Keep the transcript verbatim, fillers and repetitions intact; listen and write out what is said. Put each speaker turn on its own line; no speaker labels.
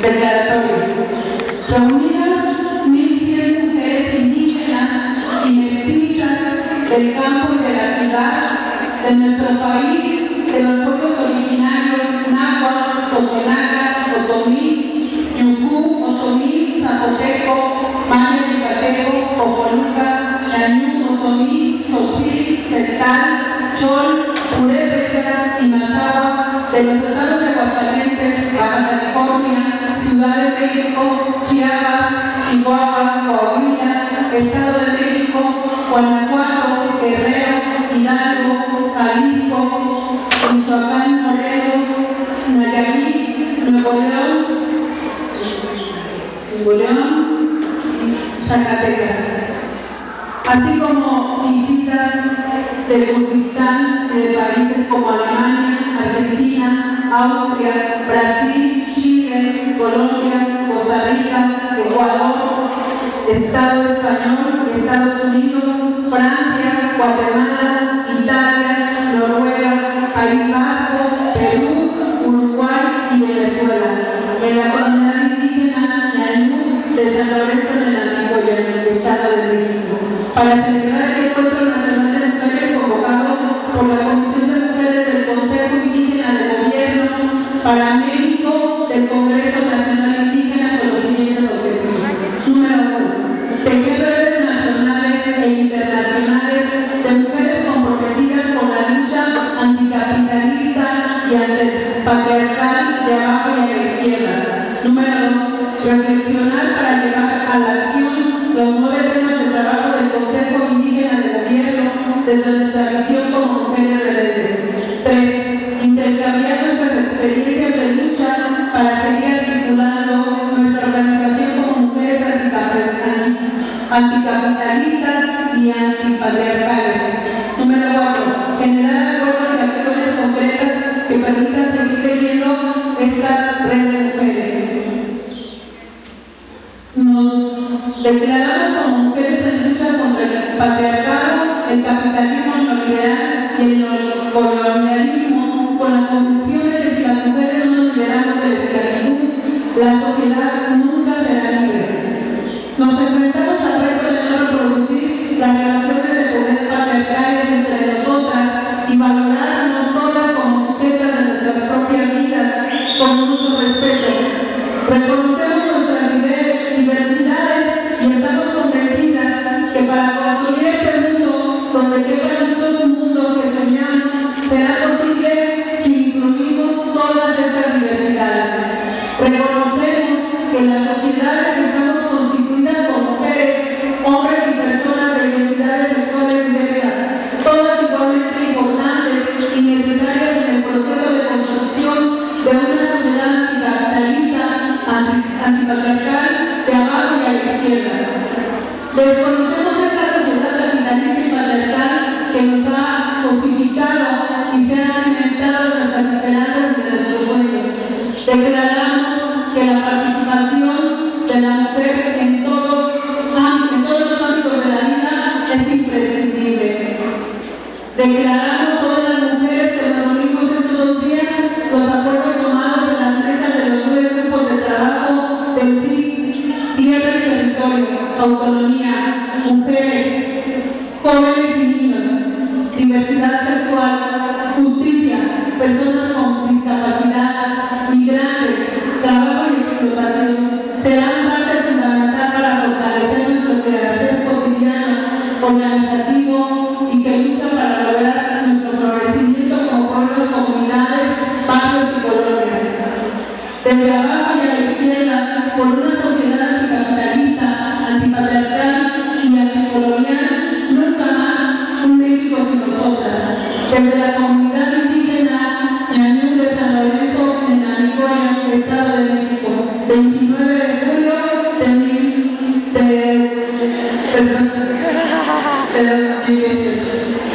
Declaratorio. Reunidas mil cien mujeres indígenas y mestizas del campo y de la ciudad, de nuestro país, de los pueblos originarios náhuatl, totonaca, otomí, yucú, otomí, zapoteco, maya yucateco, popoluca, ñañú, otomí, tzotzil, tzeltal, chol, purépecha y mazahua, de los estados de Aguascalientes, Baja California, Ciudad de México, Chiapas, Chihuahua, Coahuila, Estado de México, Guanajuato, Guerrero, Hidalgo, Jalisco, Michoacán, Morelos, Nayarit, Nuevo León, Nuevo León, Zacatecas, así como visitas del Kurdistán de países como Alemania, Argentina, Austria, Brasil, Chile, Colombia, Costa Rica, Ecuador, Estado español, Estados Unidos, Francia, Guatemala, Italia, Noruega, País Vasco, Perú, Uruguay y Venezuela. En la comunidad indígena ñañú de San Lorenzo en el Antiguo Estado de México, para celebrar el Encuentro Nacional de Mujeres convocado por la Comisión de Mujeres del Consejo Indígena de Gobierno para México del Congreso Nacional Indígena con los siguientes objetivos. Número uno. Tejer redes nacionales e internacionales de mujeres comprometidas con la lucha anticapitalista y antipatriarcal de abajo y a la izquierda. Número dos. Reflexionar para llevar a la acción los nueve temas de trabajo del Consejo Indígena de Gobierno desde nuestra visión como mujeres rebeldes. Tres. Intercambiar nuestras experiencias de lucha para seguir articulando nuestra organización como mujeres anticapitalistas y antipatriarcales. Número cuatro. Generar acuerdos y acciones concretas que permitan seguir leyendo esta red de mujeres. Nos declaramos como mujeres en lucha contra el patriarcado, el capitalismo neoliberal y el colonialismo, con la convicción de que si las mujeres no nos liberamos de la esclavitud, la sociedad nunca será libre. Nos enfrentamos al reto de no reproducir las relaciones de poder patriarcales entre nosotras y valorarnos todas como sujetas de nuestras propias vidas con mucho respeto. Reconocemos nuestras diversidades y estamos convencidas que para construir este mundo donde quedan muchos mundos que soñamos será posible si incluimos todas estas diversidades. Reconocemos que en las sociedades estamos constituidas por mujeres, hombres y personas de identidades sexuales diversas, todas igualmente importantes y necesarias en el proceso de construcción de una sociedad anticapitalista, anti, antipatriarcal, de abajo y a la izquierda. Desconocemos esta sociedad capitalista y patriarcal que nos ha cosificado y se ha alimentado de nuestras esperanzas y de nuestros sueños. Declaramos que la participación de la mujer en todos, en todos los ámbitos de la vida es imprescindible. Declaramos todas las mujeres que nos reunimos estos dos días los acuerdos tomados en las mesas de los nueve grupos de trabajo del C I C, tierra y territorio, autonomía, mujeres, jóvenes y niños, diversidad sexual, justicia, personas con discapacidad, migrantes, trabajo y explotación, serán parte fundamental para fortalecer nuestro quehacer cotidiano, organizativo y que lucha para lograr nuestro florecimiento como pueblos, comunidades, barrios y colonias. Desde abajo y a la izquierda, por una sociedad anticapitalista, antipatriarcal y anticolonial, nunca más un México sin nosotras. Desde la comunidad indígena ñañú de San Lorenzo, en Anicoya, Estado de México, veintinueve de julio de mil dieciocho.